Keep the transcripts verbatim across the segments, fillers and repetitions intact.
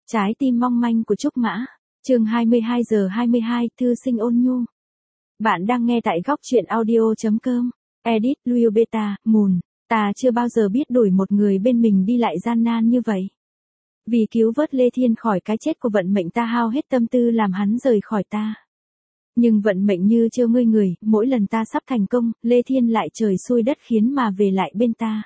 Trái tim mong manh của Trúc Mã. Chương hai mươi hai giờ hai mươi hai, thư sinh ôn nhu. Bạn đang nghe tại góc truyện audio.com. Edit Luio Beta, Moon. Ta chưa bao giờ biết đuổi một người bên mình đi lại gian nan như vậy. Vì cứu vớt Lê Thiên khỏi cái chết của vận mệnh ta hao hết tâm tư làm hắn rời khỏi ta. Nhưng vận mệnh như trêu ngươi người, mỗi lần ta sắp thành công, Lê Thiên lại trời xui đất khiến mà về lại bên ta.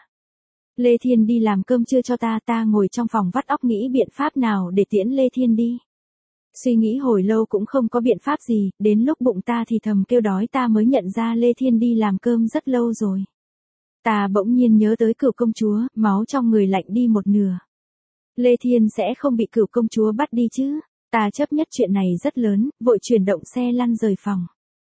Lê Thiên đi làm cơm trưa cho ta, ta ngồi trong phòng vắt óc nghĩ biện pháp nào để tiễn Lê Thiên đi. Suy nghĩ hồi lâu cũng không có biện pháp gì, đến lúc bụng ta thì thầm kêu đói ta mới nhận ra Lê Thiên đi làm cơm rất lâu rồi. Ta bỗng nhiên nhớ tới Cửu công chúa, máu trong người lạnh đi một nửa. Lê Thiên sẽ không bị Cửu công chúa bắt đi chứ? Ta chấp nhất chuyện này rất lớn, vội chuyển động xe lăn rời phòng.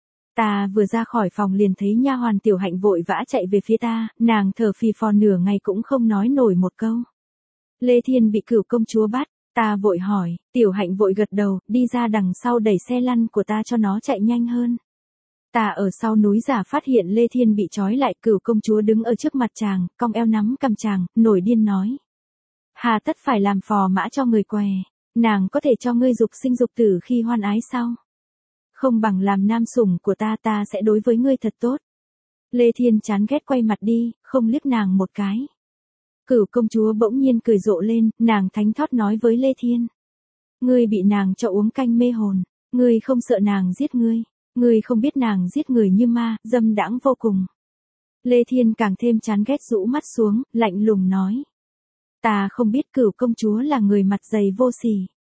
Ta vừa ra khỏi phòng liền thấy nha hoàn Tiểu Hạnh vội vã chạy về phía ta, nàng thở phì phò nửa ngày cũng không nói nổi một câu. Lê Thiên bị Cửu công chúa bắt, ta vội hỏi, Tiểu Hạnh vội gật đầu, đi ra đằng sau đẩy xe lăn của ta cho nó chạy nhanh hơn. Ta ở sau núi giả phát hiện Lê Thiên bị trói lại, Cửu công chúa đứng ở trước mặt chàng, cong eo nắm cầm chàng, nổi điên nói. Hà tất phải làm phò mã cho người què, nàng có thể cho ngươi dục sinh dục tử khi hoan ái sao? Không bằng làm nam sủng của ta, ta sẽ đối với ngươi thật tốt. Lê Thiên chán ghét quay mặt đi, không liếc nàng một cái. Cửu công chúa bỗng nhiên cười rộ lên, nàng thánh thót nói với Lê Thiên. Ngươi bị nàng cho uống canh mê hồn, ngươi không sợ nàng giết ngươi, ngươi không biết nàng giết người như ma, dâm đãng vô cùng. Lê Thiên càng thêm chán ghét rũ mắt xuống, lạnh lùng nói. Ta không biết Cửu công chúa là người mặt dày vô sỉ.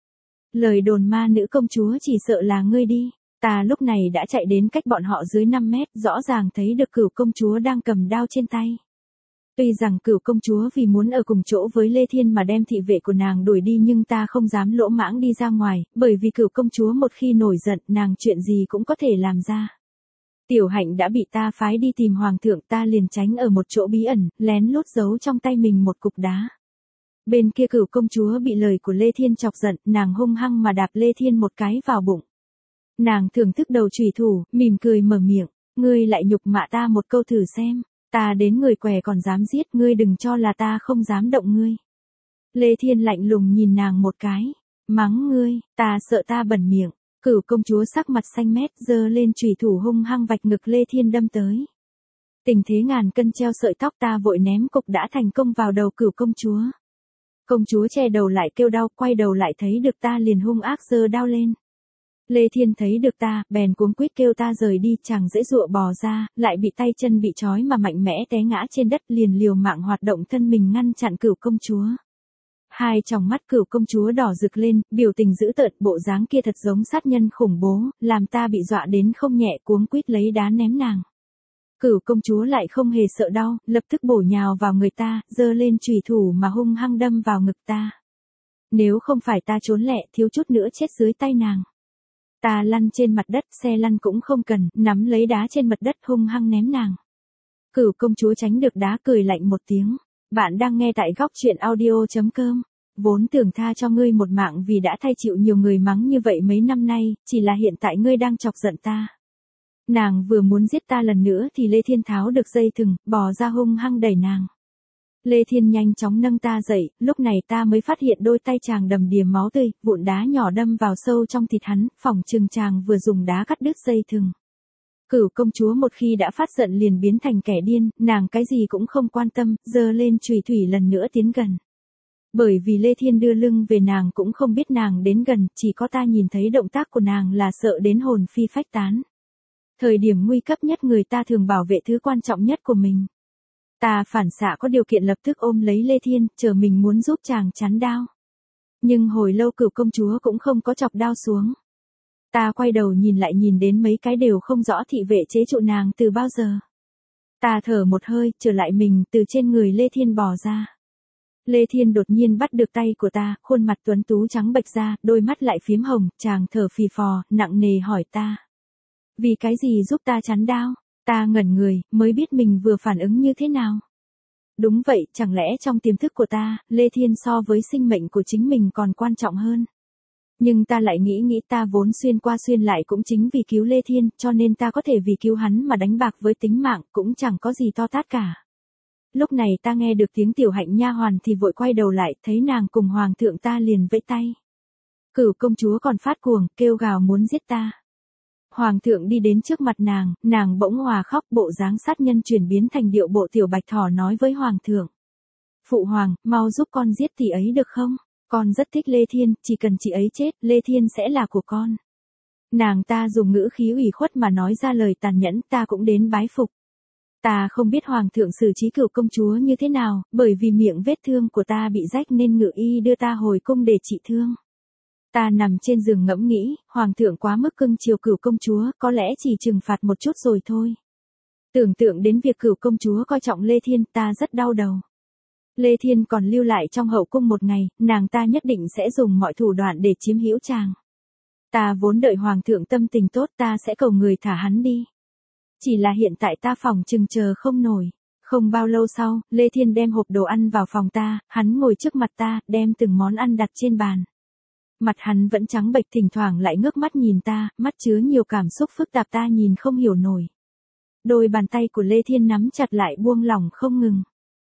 Lời đồn ma nữ công chúa chỉ sợ là ngươi đi. Ta lúc này đã chạy đến cách bọn họ dưới năm mét, rõ ràng thấy được Cửu công chúa đang cầm đao trên tay. Tuy rằng Cửu công chúa vì muốn ở cùng chỗ với Lê Thiên mà đem thị vệ của nàng đuổi đi, nhưng ta không dám lỗ mãng đi ra ngoài, bởi vì Cửu công chúa một khi nổi giận, nàng chuyện gì cũng có thể làm ra. Tiểu Hạnh đã bị ta phái đi tìm hoàng thượng, ta liền tránh ở một chỗ bí ẩn, lén lút giấu trong tay mình một cục đá. Bên kia Cửu công chúa bị lời của Lê Thiên chọc giận, nàng hung hăng mà đạp Lê Thiên một cái vào bụng. Nàng thưởng thức đầu chủy thủ, mỉm cười mở miệng, ngươi lại nhục mạ ta một câu thử xem, ta đến người què còn dám giết, ngươi đừng cho là ta không dám động ngươi. Lê Thiên lạnh lùng nhìn nàng một cái, mắng ngươi, ta sợ ta bẩn miệng. Cửu công chúa sắc mặt xanh mét, giơ lên chủy thủ hung hăng vạch ngực Lê Thiên đâm tới. Tình thế ngàn cân treo sợi tóc, ta vội ném cục đã thành công vào đầu Cửu công chúa. Công chúa che đầu lại kêu đau, quay đầu lại thấy được ta liền hung ác giơ đao lên. Lê Thiên thấy được ta, bèn cuống quýt kêu ta rời đi, chàng dễ dụa bò ra, lại bị tay chân bị trói mà mạnh mẽ té ngã trên đất, liền liều mạng hoạt động thân mình ngăn chặn Cửu công chúa. Hai tròng mắt Cửu công chúa đỏ rực lên, biểu tình dữ tợn, bộ dáng kia thật giống sát nhân khủng bố, làm ta bị dọa đến không nhẹ, cuống quýt lấy đá ném nàng. Cửu công chúa lại không hề sợ đau, lập tức bổ nhào vào người ta, giơ lên chủy thủ mà hung hăng đâm vào ngực ta. Nếu không phải ta trốn lẹ, thiếu chút nữa chết dưới tay nàng. Ta lăn trên mặt đất, xe lăn cũng không cần, nắm lấy đá trên mặt đất hung hăng ném nàng. Cửu công chúa tránh được đá, cười lạnh một tiếng. Bạn đang nghe tại góc truyện audio.com. Vốn tưởng tha cho ngươi một mạng vì đã thay chịu nhiều người mắng như vậy mấy năm nay, chỉ là hiện tại ngươi đang chọc giận ta. Nàng vừa muốn giết ta lần nữa thì Lê Thiên tháo được dây thừng, bò ra hung hăng đẩy nàng. Lê Thiên nhanh chóng nâng ta dậy, lúc này ta mới phát hiện đôi tay chàng đầm đìa máu tươi, vụn đá nhỏ đâm vào sâu trong thịt hắn, phỏng chừng chàng vừa dùng đá cắt đứt dây thừng. Cửu công chúa một khi đã phát giận liền biến thành kẻ điên, nàng cái gì cũng không quan tâm, giơ lên chùy thủy lần nữa tiến gần. Bởi vì Lê Thiên đưa lưng về, nàng cũng không biết nàng đến gần, chỉ có ta nhìn thấy động tác của nàng là sợ đến hồn phi phách tán. Thời điểm nguy cấp nhất người ta thường bảo vệ thứ quan trọng nhất của mình. Ta phản xạ có điều kiện lập tức ôm lấy Lê Thiên, chờ mình muốn giúp chàng chắn đao. Nhưng hồi lâu Cửu công chúa cũng không có chọc đao xuống. Ta quay đầu nhìn lại, nhìn đến mấy cái đều không rõ thị vệ chế trụ nàng từ bao giờ. Ta thở một hơi, trở lại mình, từ trên người Lê Thiên bò ra. Lê Thiên đột nhiên bắt được tay của ta, khuôn mặt tuấn tú trắng bệch ra, đôi mắt lại phiếm hồng, chàng thở phì phò, nặng nề hỏi ta. Vì cái gì giúp ta chắn đao? Ta ngẩn người, mới biết mình vừa phản ứng như thế nào. Đúng vậy, chẳng lẽ trong tiềm thức của ta, Lê Thiên so với sinh mệnh của chính mình còn quan trọng hơn. Nhưng ta lại nghĩ nghĩ ta vốn xuyên qua xuyên lại cũng chính vì cứu Lê Thiên, cho nên ta có thể vì cứu hắn mà đánh bạc với tính mạng, cũng chẳng có gì to tát cả. Lúc này ta nghe được tiếng Tiểu Hạnh nha hoàn thì vội quay đầu lại, thấy nàng cùng hoàng thượng ta liền vẫy tay. Cửu công chúa còn phát cuồng, kêu gào muốn giết ta. Hoàng thượng đi đến trước mặt nàng, nàng bỗng hòa khóc, bộ dáng sát nhân chuyển biến thành điệu bộ tiểu bạch thỏ nói với hoàng thượng. Phụ hoàng, mau giúp con giết tỷ ấy được không? Con rất thích Lê Thiên, chỉ cần chị ấy chết, Lê Thiên sẽ là của con. Nàng ta dùng ngữ khí ủy khuất mà nói ra lời tàn nhẫn, ta cũng đến bái phục. Ta không biết hoàng thượng xử trí cửu công chúa như thế nào, bởi vì miệng vết thương của ta bị rách nên ngự y đưa ta hồi cung để trị thương. Ta nằm trên giường ngẫm nghĩ, hoàng thượng quá mức cưng chiều cửu công chúa, có lẽ chỉ trừng phạt một chút rồi thôi. Tưởng tượng đến việc cửu công chúa coi trọng Lê Thiên, ta rất đau đầu. Lê Thiên còn lưu lại trong hậu cung một ngày, nàng ta nhất định sẽ dùng mọi thủ đoạn để chiếm hữu chàng. Ta vốn đợi hoàng thượng tâm tình tốt, ta sẽ cầu người thả hắn đi. Chỉ là hiện tại ta phòng chừng chờ không nổi. Không bao lâu sau, Lê Thiên đem hộp đồ ăn vào phòng ta, hắn ngồi trước mặt ta, đem từng món ăn đặt trên bàn. Mặt hắn vẫn trắng bệch, thỉnh thoảng lại ngước mắt nhìn ta, mắt chứa nhiều cảm xúc phức tạp ta nhìn không hiểu nổi. Đôi bàn tay của Lê Thiên nắm chặt lại buông lỏng không ngừng.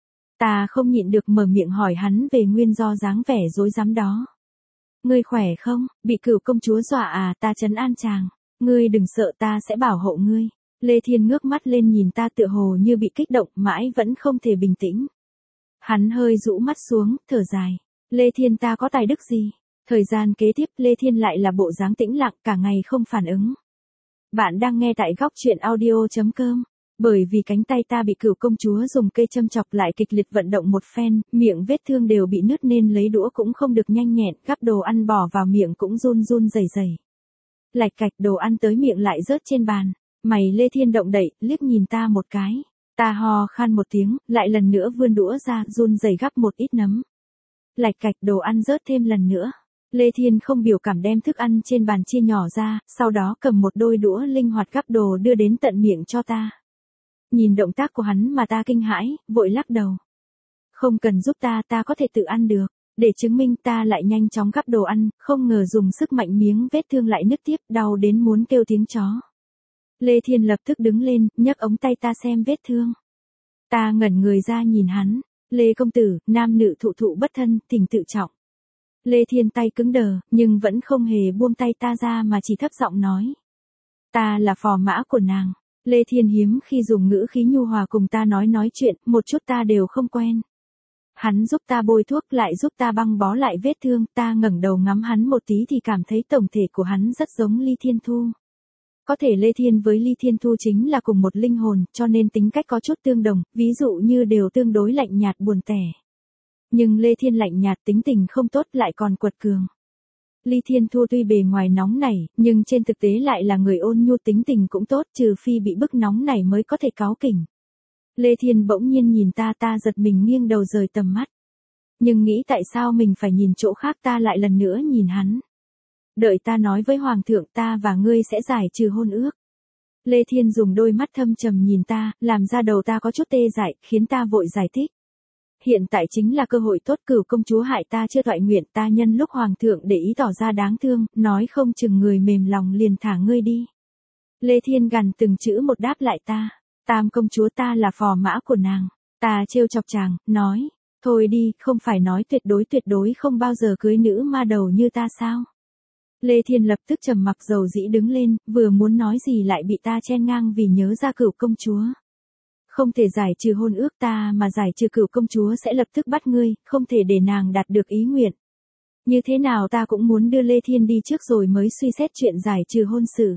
Ta không nhịn được mở miệng hỏi hắn về nguyên do dáng vẻ rối rắm đó. Ngươi khỏe không, bị cửu công chúa dọa à, ta trấn an chàng. Ngươi đừng sợ, ta sẽ bảo hộ ngươi. Lê Thiên ngước mắt lên nhìn ta tựa hồ như bị kích động, mãi vẫn không thể bình tĩnh. Hắn hơi rũ mắt xuống, thở dài. Lê Thiên ta có tài đức gì? Thời gian kế tiếp Lê Thiên lại là bộ dáng tĩnh lặng, cả ngày không phản ứng. Bạn đang nghe tại góc truyện audio chấm com. Bởi vì cánh tay ta bị cửu công chúa dùng cây châm chọc lại kịch liệt vận động một phen, miệng vết thương đều bị nứt nên lấy đũa cũng không được nhanh nhẹn, gắp đồ ăn bỏ vào miệng cũng run run rẩy rẩy. Lạch cạch đồ ăn tới miệng lại rớt trên bàn. Mày Lê Thiên động đậy, liếc nhìn ta một cái. Ta ho khan một tiếng, lại lần nữa vươn đũa ra, run rẩy gắp một ít nấm. Lạch cạch đồ ăn rớt thêm lần nữa. Lê Thiên không biểu cảm đem thức ăn trên bàn chia nhỏ ra, sau đó cầm một đôi đũa linh hoạt gắp đồ đưa đến tận miệng cho ta. Nhìn động tác của hắn mà ta kinh hãi, vội lắc đầu. Không cần giúp ta, ta có thể tự ăn được. Để chứng minh ta lại nhanh chóng gắp đồ ăn, không ngờ dùng sức mạnh miếng vết thương lại nứt tiếp, đau đến muốn kêu tiếng chó. Lê Thiên lập tức đứng lên, nhấc ống tay ta xem vết thương. Ta ngẩn người ra nhìn hắn. Lê công tử, nam nữ thụ thụ bất thân, tình tự trọng. Lê Thiên tay cứng đờ, nhưng vẫn không hề buông tay ta ra mà chỉ thấp giọng nói. Ta là phò mã của nàng. Lê Thiên hiếm khi dùng ngữ khí nhu hòa cùng ta nói nói chuyện, một chút ta đều không quen. Hắn giúp ta bôi thuốc lại giúp ta băng bó lại vết thương, ta ngẩng đầu ngắm hắn một tí thì cảm thấy tổng thể của hắn rất giống Ly Thiên Thu. Có thể Lê Thiên với Ly Thiên Thu chính là cùng một linh hồn, cho nên tính cách có chút tương đồng, ví dụ như đều tương đối lạnh nhạt buồn tẻ. Nhưng Lê Thiên lạnh nhạt tính tình không tốt lại còn quật cường. Ly Thiên Thu tuy bề ngoài nóng nảy, nhưng trên thực tế lại là người ôn nhu tính tình cũng tốt, trừ phi bị bức nóng nảy mới có thể cáu kỉnh. Lê Thiên bỗng nhiên nhìn ta ta giật mình nghiêng đầu rời tầm mắt. Nhưng nghĩ tại sao mình phải nhìn chỗ khác ta lại lần nữa nhìn hắn. Đợi ta nói với Hoàng thượng ta và ngươi sẽ giải trừ hôn ước. Lê Thiên dùng đôi mắt thâm trầm nhìn ta, làm ra đầu ta có chút tê dại, khiến ta vội giải thích. Hiện tại chính là cơ hội tốt, cửu công chúa hại ta chưa toại nguyện, ta nhân lúc hoàng thượng để ý tỏ ra đáng thương, nói không chừng người mềm lòng liền thả ngươi đi. Lê Thiên gằn từng chữ một đáp lại ta, tam công chúa ta là phò mã của nàng. Ta trêu chọc chàng, nói, thôi đi, không phải nói tuyệt đối tuyệt đối không bao giờ cưới nữ ma đầu như ta sao? Lê Thiên lập tức trầm mặc dầu dĩ đứng lên, vừa muốn nói gì lại bị ta chen ngang vì nhớ ra cửu công chúa. Không thể giải trừ hôn ước ta mà giải trừ cửu công chúa sẽ lập tức bắt ngươi, không thể để nàng đạt được ý nguyện. Như thế nào ta cũng muốn đưa Lê Thiên đi trước rồi mới suy xét chuyện giải trừ hôn sự.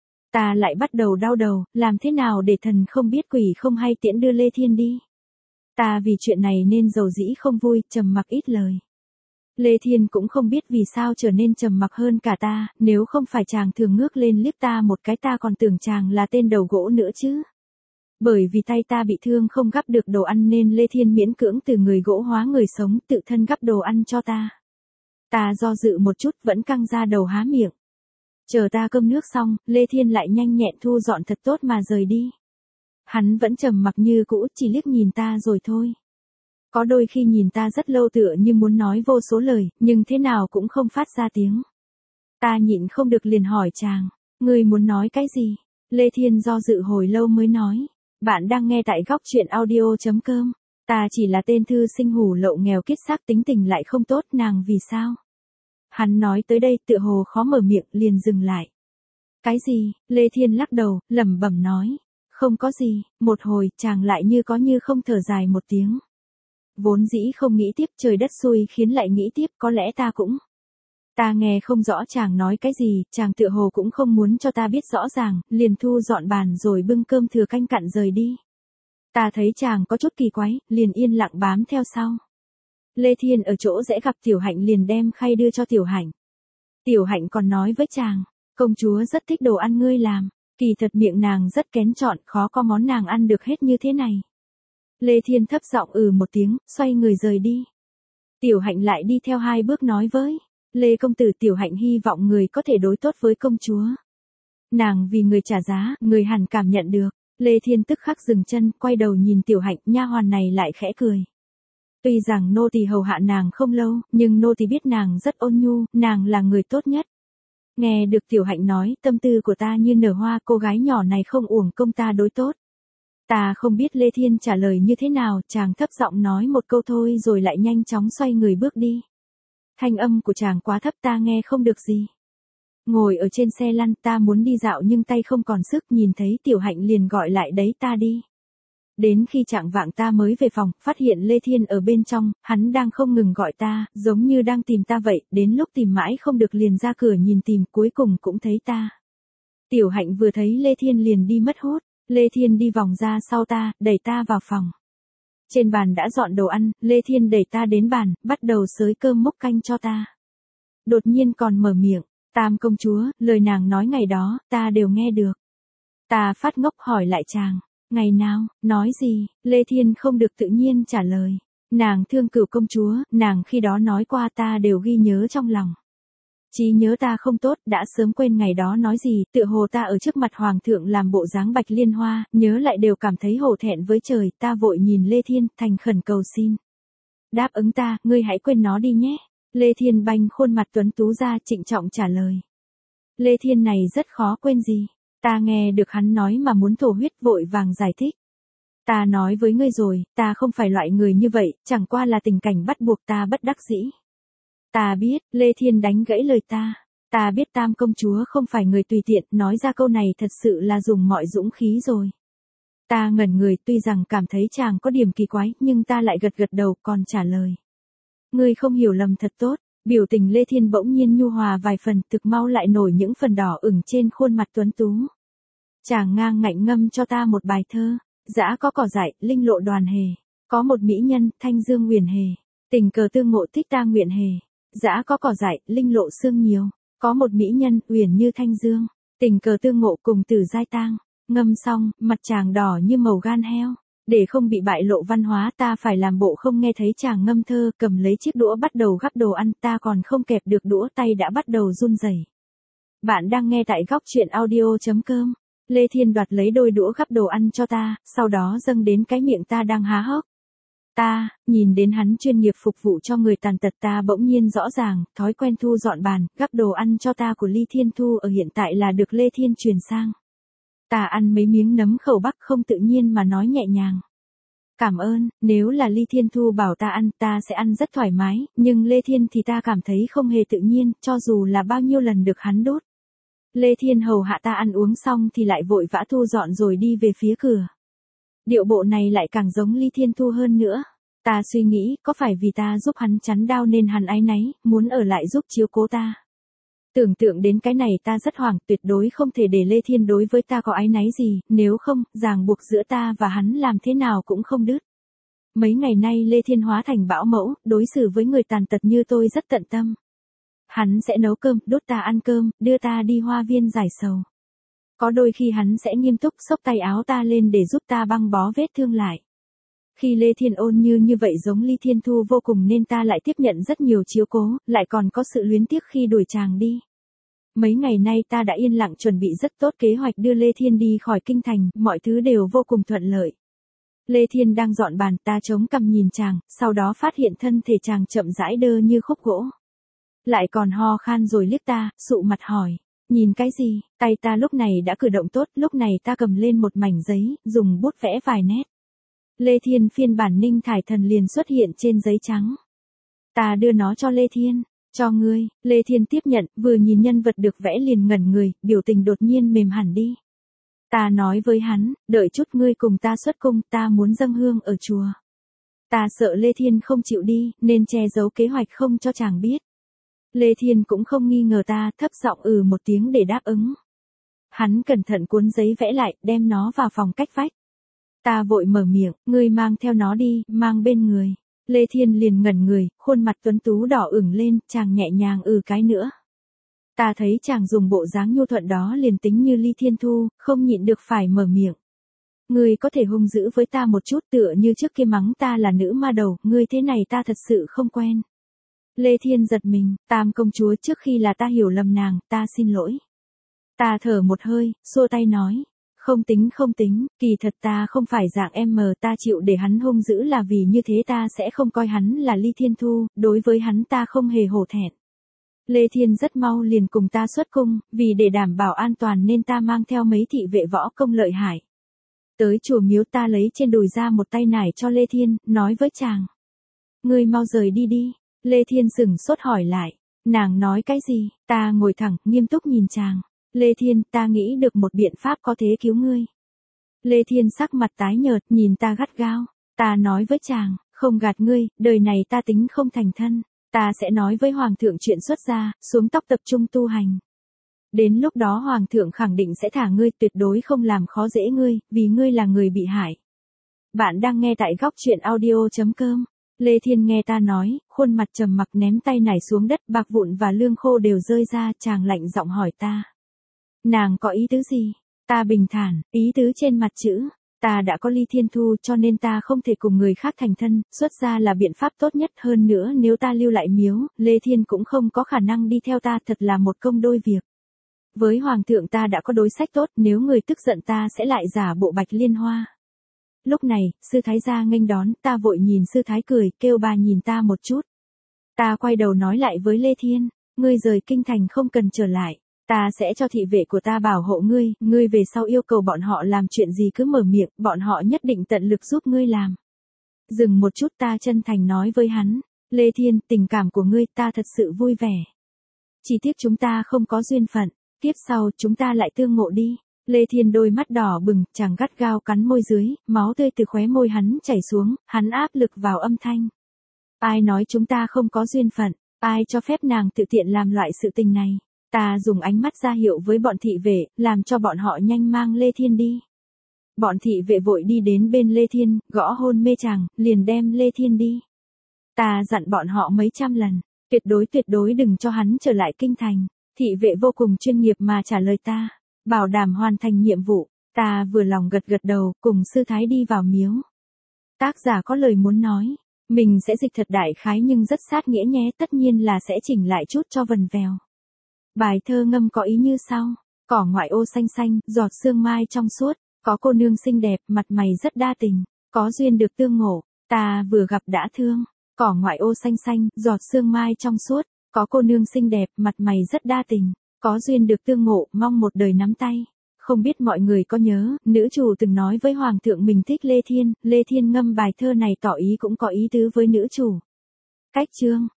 Ta lại bắt đầu đau đầu, làm thế nào để thần không biết quỷ không hay tiễn đưa Lê Thiên đi. Ta vì chuyện này nên dầu dĩ không vui, trầm mặc ít lời. Lê Thiên cũng không biết vì sao trở nên trầm mặc hơn cả ta, nếu không phải chàng thường ngước lên liếc ta một cái ta còn tưởng chàng là tên đầu gỗ nữa chứ. Bởi vì tay ta bị thương không gắp được đồ ăn nên Lê Thiên miễn cưỡng từ người gỗ hóa người sống tự thân gắp đồ ăn cho ta. Ta do dự một chút vẫn căng ra đầu há miệng. Chờ ta cơm nước xong, Lê Thiên lại nhanh nhẹn thu dọn thật tốt mà rời đi. Hắn vẫn trầm mặc như cũ, chỉ liếc nhìn ta rồi thôi. Có đôi khi nhìn ta rất lâu tựa như muốn nói vô số lời, nhưng thế nào cũng không phát ra tiếng. Ta nhịn không được liền hỏi chàng, ngươi muốn nói cái gì? Lê Thiên do dự hồi lâu mới nói, bạn đang nghe tại góc truyện audio chấm com. Ta chỉ là tên thư sinh hủ lậu nghèo kiết xác tính tình lại không tốt, nàng vì sao? Hắn nói tới đây tựa hồ khó mở miệng liền dừng lại. Cái gì? Lê Thiên lắc đầu, lẩm bẩm nói. Không có gì, một hồi chàng lại như có như không thở dài một tiếng. Vốn dĩ không nghĩ tiếp, trời đất xui khiến lại nghĩ tiếp, có lẽ ta cũng. Ta nghe không rõ chàng nói cái gì, chàng tựa hồ cũng không muốn cho ta biết rõ ràng, liền thu dọn bàn rồi bưng cơm thừa canh cặn rời đi. Ta thấy chàng có chút kỳ quái, liền yên lặng bám theo sau. Lê Thiên ở chỗ dễ gặp Tiểu Hạnh liền đem khay đưa cho Tiểu Hạnh. Tiểu Hạnh còn nói với chàng, công chúa rất thích đồ ăn ngươi làm, kỳ thật miệng nàng rất kén chọn, khó có món nàng ăn được hết như thế này. Lê Thiên thấp giọng ừ một tiếng, xoay người rời đi. Tiểu Hạnh lại đi theo hai bước nói với Lê công tử, Tiểu Hạnh hy vọng người có thể đối tốt với công chúa. Nàng vì người trả giá, người hẳn cảm nhận được. Lê Thiên tức khắc dừng chân, quay đầu nhìn Tiểu Hạnh, nha hoàn này lại khẽ cười. Tuy rằng nô tỳ hầu hạ nàng không lâu, nhưng nô tỳ biết nàng rất ôn nhu, nàng là người tốt nhất. Nghe được Tiểu Hạnh nói, tâm tư của ta như nở hoa, cô gái nhỏ này không uổng công ta đối tốt. Ta không biết Lê Thiên trả lời như thế nào, chàng thấp giọng nói một câu thôi rồi lại nhanh chóng xoay người bước đi. Thanh âm của chàng quá thấp ta nghe không được gì. Ngồi ở trên xe lăn, ta muốn đi dạo nhưng tay không còn sức, nhìn thấy Tiểu Hạnh liền gọi lại đấy, ta đi. Đến khi chạng vạng ta mới về phòng, phát hiện Lê Thiên ở bên trong, hắn đang không ngừng gọi ta, giống như đang tìm ta vậy, đến lúc tìm mãi không được liền ra cửa nhìn tìm, cuối cùng cũng thấy ta. Tiểu Hạnh vừa thấy Lê Thiên liền đi mất hút, Lê Thiên đi vòng ra sau ta, đẩy ta vào phòng. Trên bàn đã dọn đồ ăn, Lê Thiên đẩy ta đến bàn, bắt đầu xới cơm múc canh cho ta. Đột nhiên còn mở miệng, Tam công chúa, lời nàng nói ngày đó, ta đều nghe được. Ta phát ngốc hỏi lại chàng, ngày nào, nói gì, Lê Thiên không được tự nhiên trả lời. Nàng thương Cửu công chúa, nàng khi đó nói qua ta đều ghi nhớ trong lòng. Trí nhớ ta không tốt, đã sớm quên ngày đó nói gì, tựa hồ ta ở trước mặt hoàng thượng làm bộ dáng bạch liên hoa, nhớ lại đều cảm thấy hổ thẹn với trời, ta vội nhìn Lê Thiên, thành khẩn cầu xin. Đáp ứng ta, ngươi hãy quên nó đi nhé. Lê Thiên banh khuôn mặt tuấn tú ra, trịnh trọng trả lời. Lê Thiên này rất khó quên gì. Ta nghe được hắn nói mà muốn thổ huyết, vội vàng giải thích. Ta nói với ngươi rồi, ta không phải loại người như vậy, chẳng qua là tình cảnh bắt buộc ta bất đắc dĩ. Ta biết, Lê Thiên đánh gãy lời ta. Ta biết Tam công chúa không phải người tùy tiện, nói ra câu này thật sự là dùng mọi dũng khí rồi. Ta ngẩn người, tuy rằng cảm thấy chàng có điểm kỳ quái, nhưng ta lại gật gật đầu còn trả lời. Ngươi không hiểu lầm thật tốt. Biểu tình Lê Thiên bỗng nhiên nhu hòa vài phần, thực mau lại nổi những phần đỏ ửng trên khuôn mặt tuấn tú. Chàng ngang ngạnh ngâm cho ta một bài thơ. Dã có cỏ dại, linh lộ đoàn hề. Có một mỹ nhân, thanh dương huyền hề. Tình cờ tương ngộ thích ta nguyện hề. Dã có cỏ dại, linh lộ xương nhiều. Có một mỹ nhân, uyển như thanh dương. Tình cờ tương ngộ cùng tử giai tang. Ngâm xong, mặt chàng đỏ như màu gan heo. Để không bị bại lộ văn hóa ta phải làm bộ không nghe thấy chàng ngâm thơ, cầm lấy chiếc đũa bắt đầu gắp đồ ăn, ta còn không kẹp được đũa tay đã bắt đầu run rẩy. Bạn đang nghe tại góc truyện audio chấm com. Lê Thiên đoạt lấy đôi đũa gắp đồ ăn cho ta, sau đó dâng đến cái miệng ta đang há hốc. Ta, nhìn đến hắn chuyên nghiệp phục vụ cho người tàn tật ta bỗng nhiên rõ ràng, thói quen thu dọn bàn, gắp đồ ăn cho ta của Ly Thiên Thu ở hiện tại là được Lê Thiên truyền sang. Ta ăn mấy miếng nấm khẩu bắc không tự nhiên mà nói nhẹ nhàng. Cảm ơn, nếu là Ly Thiên Thu bảo ta ăn, ta sẽ ăn rất thoải mái, nhưng Lê Thiên thì ta cảm thấy không hề tự nhiên, cho dù là bao nhiêu lần được hắn đốt. Lê Thiên hầu hạ ta ăn uống xong thì lại vội vã thu dọn rồi đi về phía cửa. Điệu bộ này lại càng giống Ly Thiên Thu hơn nữa. Ta suy nghĩ, có phải vì ta giúp hắn chắn đau nên hắn áy náy, muốn ở lại giúp chiếu cố ta. Tưởng tượng đến cái này ta rất hoảng, tuyệt đối không thể để Lê Thiên đối với ta có áy náy gì, nếu không, ràng buộc giữa ta và hắn làm thế nào cũng không đứt. Mấy ngày nay Lê Thiên hóa thành bão mẫu, đối xử với người tàn tật như tôi rất tận tâm. Hắn sẽ nấu cơm, đốt ta ăn cơm, đưa ta đi hoa viên giải sầu. Có đôi khi hắn sẽ nghiêm túc xốc tay áo ta lên để giúp ta băng bó vết thương lại. Khi Lê Thiên ôn như như vậy giống Ly Thiên Thu vô cùng nên ta lại tiếp nhận rất nhiều chiếu cố, lại còn có sự luyến tiếc khi đuổi chàng đi. Mấy ngày nay ta đã yên lặng chuẩn bị rất tốt kế hoạch đưa Lê Thiên đi khỏi kinh thành, mọi thứ đều vô cùng thuận lợi. Lê Thiên đang dọn bàn, ta chống cằm nhìn chàng, sau đó phát hiện thân thể chàng chậm rãi đơ như khúc gỗ. Lại còn ho khan rồi liếc ta, sụ mặt hỏi, nhìn cái gì, tay ta lúc này đã cử động tốt, lúc này ta cầm lên một mảnh giấy, dùng bút vẽ vài nét. Lê Thiên phiên bản Ninh Thải Thần liền xuất hiện trên giấy trắng. Ta đưa nó cho Lê Thiên, Cho ngươi, Lê Thiên tiếp nhận, vừa nhìn nhân vật được vẽ liền ngẩn người, biểu tình đột nhiên mềm hẳn đi. Ta nói với hắn, đợi chút ngươi cùng ta xuất cung, ta muốn dâng hương ở chùa. Ta sợ Lê Thiên không chịu đi, nên che giấu kế hoạch không cho chàng biết. Lê Thiên cũng không nghi ngờ ta, thấp giọng ừ một tiếng để đáp ứng. Hắn cẩn thận cuốn giấy vẽ lại, đem nó vào phòng cách vách. Ta vội mở miệng, ngươi mang theo nó đi, mang bên người. Lê Thiên liền ngẩn người, khuôn mặt tuấn tú đỏ ửng lên, chàng nhẹ nhàng ừ cái nữa. Ta thấy chàng dùng bộ dáng nhu thuận đó liền tính như Ly Thiên Thu, không nhịn được phải mở miệng. Ngươi có thể hung dữ với ta một chút tựa như trước kia mắng ta là nữ ma đầu, ngươi thế này ta thật sự không quen. Lê Thiên giật mình, Tam công chúa trước khi là ta hiểu lầm nàng, ta xin lỗi. Ta thở một hơi, xua tay nói. Không tính không tính, kỳ thật ta không phải dạng em mờ, ta chịu để hắn hung dữ là vì như thế ta sẽ không coi hắn là Ly Thiên Thu, đối với hắn ta không hề hổ thẹn. Lê Thiên rất mau liền cùng ta xuất cung, vì để đảm bảo an toàn nên ta mang theo mấy thị vệ võ công lợi hại. Tới chùa miếu ta lấy trên đùi ra một tay nải cho Lê Thiên, nói với chàng. Ngươi mau rời đi đi, Lê Thiên sửng sốt hỏi lại, nàng nói cái gì, ta ngồi thẳng, nghiêm túc nhìn chàng. Lê Thiên, ta nghĩ được một biện pháp có thể cứu ngươi. Lê Thiên sắc mặt tái nhợt, nhìn ta gắt gao. Ta nói với chàng, không gạt ngươi, đời này ta tính không thành thân. Ta sẽ nói với Hoàng thượng chuyện xuất gia, xuống tóc tập trung tu hành. Đến lúc đó Hoàng thượng khẳng định sẽ thả ngươi, tuyệt đối không làm khó dễ ngươi, vì ngươi là người bị hại. Bạn đang nghe tại góc truyện audio chấm com. Lê Thiên nghe ta nói, khuôn mặt trầm mặc ném tay nải xuống đất, bạc vụn và lương khô đều rơi ra, chàng lạnh giọng hỏi ta. Nàng có ý tứ gì? Ta bình thản, ý tứ trên mặt chữ. Ta đã có Ly Thiên Thu cho nên ta không thể cùng người khác thành thân, xuất gia là biện pháp tốt nhất hơn nữa nếu ta lưu lại miếu, Lê Thiên cũng không có khả năng đi theo ta, thật là một công đôi việc. Với Hoàng thượng ta đã có đối sách tốt, nếu người tức giận ta sẽ lại giả bộ Bạch Liên Hoa. Lúc này, sư thái gia nghênh đón, ta vội nhìn sư thái cười, kêu bà nhìn ta một chút. Ta quay đầu nói lại với Lê Thiên, ngươi rời kinh thành không cần trở lại. Ta sẽ cho thị vệ của ta bảo hộ ngươi, ngươi về sau yêu cầu bọn họ làm chuyện gì cứ mở miệng, bọn họ nhất định tận lực giúp ngươi làm. Dừng một chút ta chân thành nói với hắn, Lê Thiên, tình cảm của ngươi ta thật sự vui vẻ. Chỉ tiếc chúng ta không có duyên phận, tiếp sau chúng ta lại tương ngộ đi. Lê Thiên đôi mắt đỏ bừng, chàng gắt gao cắn môi dưới, máu tươi từ khóe môi hắn chảy xuống, hắn áp lực vào âm thanh. Ai nói chúng ta không có duyên phận, ai cho phép nàng tự tiện làm loại sự tình này. Ta dùng ánh mắt ra hiệu với bọn thị vệ, làm cho bọn họ nhanh mang Lê Thiên đi. Bọn thị vệ vội đi đến bên Lê Thiên, gõ hôn mê chàng, liền đem Lê Thiên đi. Ta dặn bọn họ mấy trăm lần, tuyệt đối tuyệt đối đừng cho hắn trở lại kinh thành. Thị vệ vô cùng chuyên nghiệp mà trả lời ta, bảo đảm hoàn thành nhiệm vụ. Ta vừa lòng gật gật đầu, cùng sư thái đi vào miếu. Tác giả có lời muốn nói, mình sẽ dịch thật đại khái nhưng rất sát nghĩa nhé, tất nhiên là sẽ chỉnh lại chút cho vần vèo. Bài thơ ngâm có ý như sau, cỏ ngoại ô xanh xanh, giọt sương mai trong suốt, có cô nương xinh đẹp, mặt mày rất đa tình, có duyên được tương ngộ, ta vừa gặp đã thương, cỏ ngoại ô xanh xanh, giọt sương mai trong suốt, có cô nương xinh đẹp, mặt mày rất đa tình, có duyên được tương ngộ, mong một đời nắm tay. Không biết mọi người có nhớ, nữ chủ từng nói với Hoàng thượng mình thích Lê Thiên, Lê Thiên ngâm bài thơ này tỏ ý cũng có ý tứ với nữ chủ. Cách chương